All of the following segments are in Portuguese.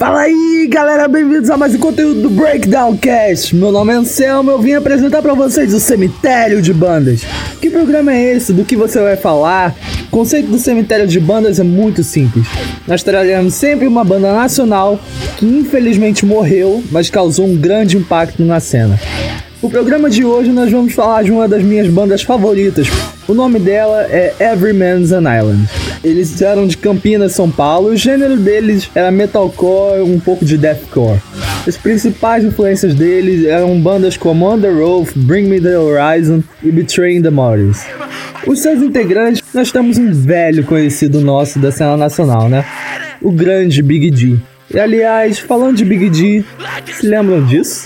Fala aí, galera, bem-vindos a mais um conteúdo do Breakdown Cast. Meu nome é Anselmo, eu vim apresentar pra vocês o Cemitério de Bandas. Que programa é esse? Do que você vai falar? O conceito do Cemitério de Bandas é muito simples. Nós traremos sempre uma banda nacional que infelizmente morreu, mas causou um grande impacto na cena. No programa de hoje nós vamos falar de uma das minhas bandas favoritas. O nome dela é Everyman's an Island. Eles eram de Campinas, São Paulo, e o gênero deles era metalcore, um pouco de deathcore. As principais influências deles eram bandas como On The Roof, Bring Me The Horizon e Betraying The Martyrs. Os seus integrantes, nós temos um velho conhecido nosso da cena nacional, né? O grande Big D. E aliás, falando de Big D, se lembram disso?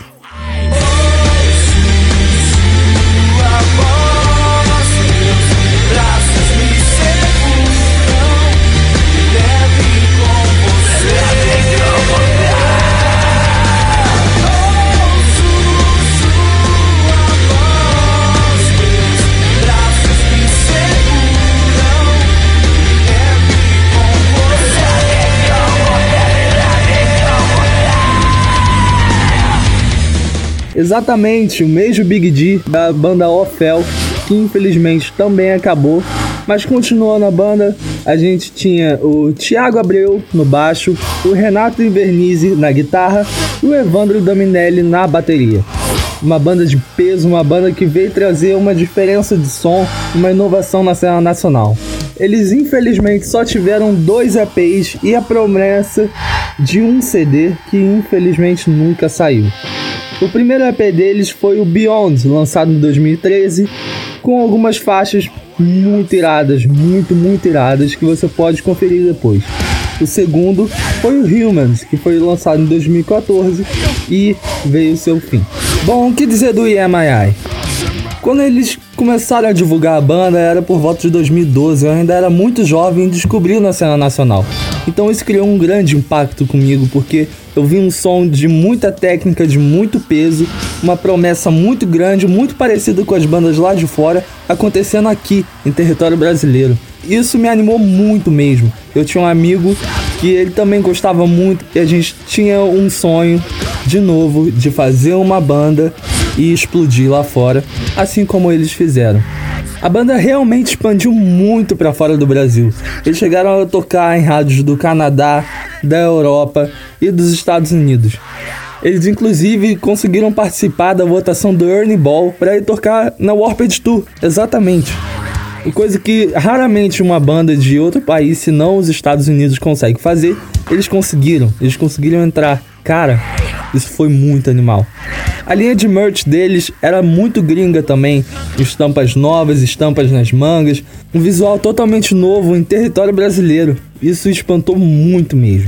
Exatamente, o mesmo Big D da banda Ofel, que infelizmente também acabou, mas continuou na banda. A gente tinha o Thiago Abreu no baixo, o Renato Invernizzi na guitarra e o Evandro Dominelli na bateria. Uma banda de peso, uma banda que veio trazer uma diferença de som, uma inovação na cena nacional. Eles infelizmente só tiveram 2 EPs e a promessa de um CD que infelizmente nunca saiu. O primeiro EP deles foi o Beyond, lançado em 2013, com algumas faixas muito iradas, muito iradas, que você pode conferir depois. O segundo foi o Humans, que foi lançado em 2014 e veio seu fim. Bom, o que dizer do EMII? Quando eles começaram a divulgar a banda era por volta de 2012, eu ainda era muito jovem e descobri na cena nacional. Então isso criou um grande impacto comigo, porque eu vi um som de muita técnica, de muito peso, uma promessa muito grande, muito parecida com as bandas lá de fora, acontecendo aqui, em território brasileiro. Isso me animou muito mesmo. Eu tinha um amigo que ele também gostava muito e a gente tinha um sonho, de novo, de fazer uma banda e explodir lá fora, assim como eles fizeram. A banda realmente expandiu muito para fora do Brasil. Eles chegaram a tocar em rádios do Canadá, da Europa e dos Estados Unidos. Eles inclusive conseguiram participar da votação do Ernie Ball para ir tocar na Warped Tour, exatamente. Coisa que raramente uma banda de outro país, se não os Estados Unidos, consegue fazer. Eles conseguiram entrar. Cara, isso foi muito animal. A linha de merch deles era muito gringa também, estampas novas, estampas nas mangas, um visual totalmente novo em território brasileiro. Isso espantou muito mesmo.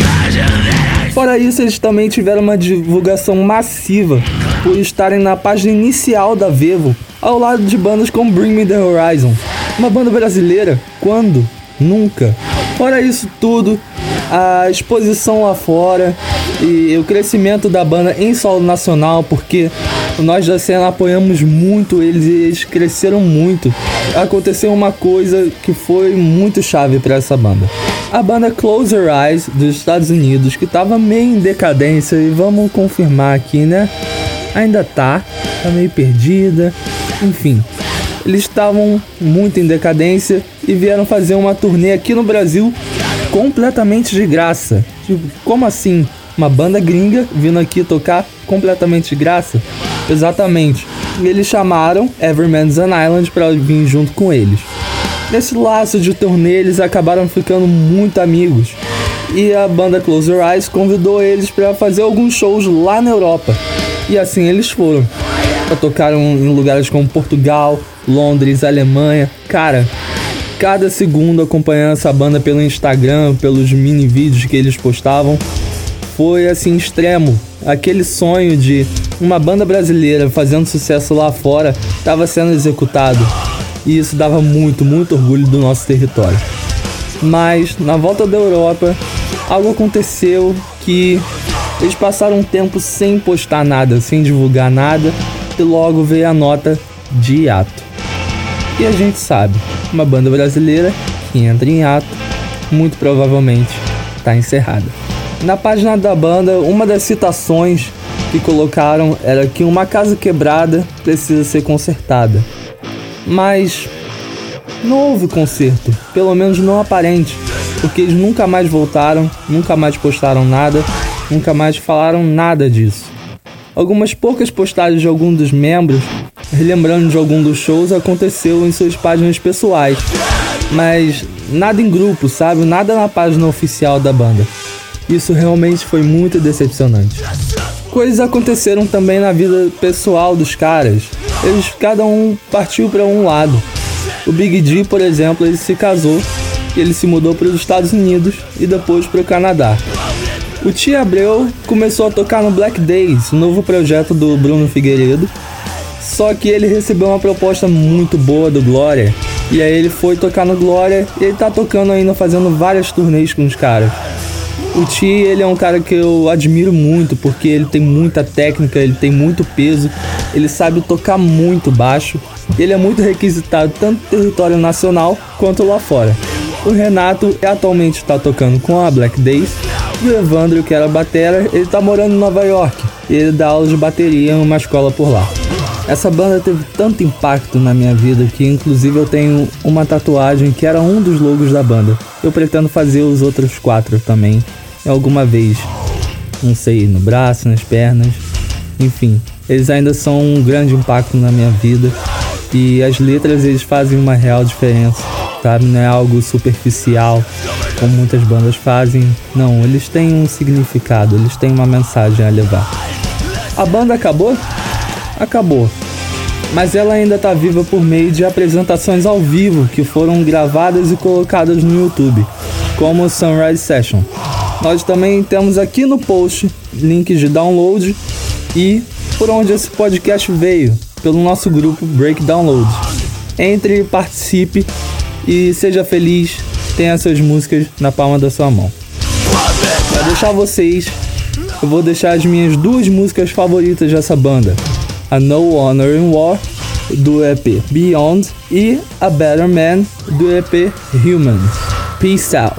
Fora isso, eles também tiveram uma divulgação massiva por estarem na página inicial da Vevo, ao lado de bandas como Bring Me The Horizon. Uma banda brasileira? Quando? Nunca. Fora isso tudo, a exposição lá fora e o crescimento da banda em solo nacional, porque nós da cena apoiamos muito eles e eles cresceram muito. Aconteceu uma coisa que foi muito chave para essa banda. A banda Close Your Eyes dos Estados Unidos, que estava meio em decadência, e vamos confirmar aqui, né? Ainda tá meio perdida, enfim. Eles estavam muito em decadência e vieram fazer uma turnê aqui no Brasil completamente de graça. Tipo, como assim? Uma banda gringa vindo aqui tocar completamente de graça? Exatamente. E eles chamaram Everyman's an Island para vir junto com eles. Nesse laço de turnê, eles acabaram ficando muito amigos. E a banda Close Your Eyes convidou eles para fazer alguns shows lá na Europa. E assim eles foram. Tocaram em lugares como Portugal, Londres, Alemanha. Cara, cada segundo acompanhando essa banda pelo Instagram, pelos mini vídeos que eles postavam, foi assim extremo. Aquele sonho de uma banda brasileira fazendo sucesso lá fora estava sendo executado. E isso dava muito orgulho do nosso território. Mas na volta da Europa, algo aconteceu que eles passaram um tempo sem postar nada, sem divulgar nada, e logo veio a nota de hiato. E a gente sabe, uma banda brasileira que entra em hiato, muito provavelmente está encerrada. Na página da banda, uma das citações que colocaram era que uma casa quebrada precisa ser consertada. Mas não houve conserto, pelo menos não aparente, porque eles nunca mais voltaram, nunca mais postaram nada, nunca mais falaram nada disso. Algumas poucas postagens de algum dos membros, relembrando de algum dos shows, aconteceu em suas páginas pessoais, mas nada em grupo, sabe? Nada na página oficial da banda. Isso realmente foi muito decepcionante. Coisas aconteceram também na vida pessoal dos caras. Cada um partiu para um lado. O Big D, por exemplo, ele se casou e ele se mudou para os Estados Unidos e depois para o Canadá. O Tia Abreu começou a tocar no Black Days, o novo projeto do Bruno Figueiredo. Só que ele recebeu uma proposta muito boa do Glória. E aí ele foi tocar no Glória e ele tá tocando ainda, fazendo várias turnês com os caras. O Ti, ele é um cara que eu admiro muito, porque ele tem muita técnica, ele tem muito peso, ele sabe tocar muito baixo, ele é muito requisitado tanto no território nacional quanto lá fora. O Renato atualmente está tocando com a Black Days, e o Evandro, que era batera, ele tá morando em Nova York, e ele dá aulas de bateria em uma escola por lá. Essa banda teve tanto impacto na minha vida que inclusive eu tenho uma tatuagem que era um dos logos da banda. Eu pretendo fazer os outros 4 também, alguma vez. Não sei, no braço, nas pernas, enfim. Eles ainda são um grande impacto na minha vida e as letras eles fazem uma real diferença, sabe? Não é algo superficial como muitas bandas fazem. Não, eles têm um significado, eles têm uma mensagem a levar. A banda acabou? Acabou, mas ela ainda está viva por meio de apresentações ao vivo que foram gravadas e colocadas no YouTube, como o Sunrise Session. Nós também temos aqui no post links de download e por onde esse podcast veio, pelo nosso grupo Break Download. Entre e participe e seja feliz, tenha suas músicas na palma da sua mão. Para deixar vocês, eu vou deixar as minhas 2 músicas favoritas dessa banda. A No Honor in War, do EP Beyond, e A Better Man, do EP Human. Peace out.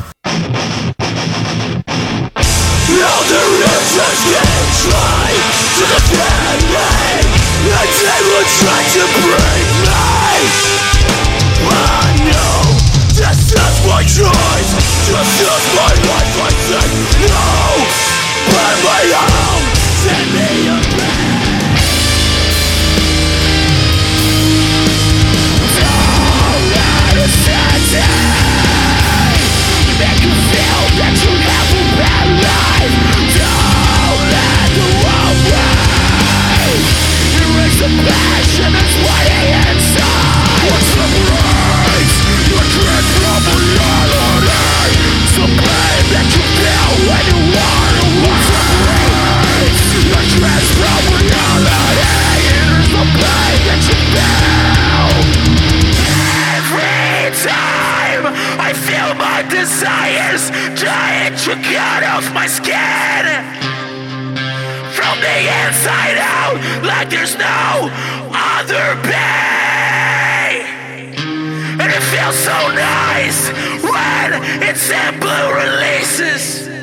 Desires trying to cut off my skin from the inside out, like there's no other way. And it feels so nice when it's in blue releases.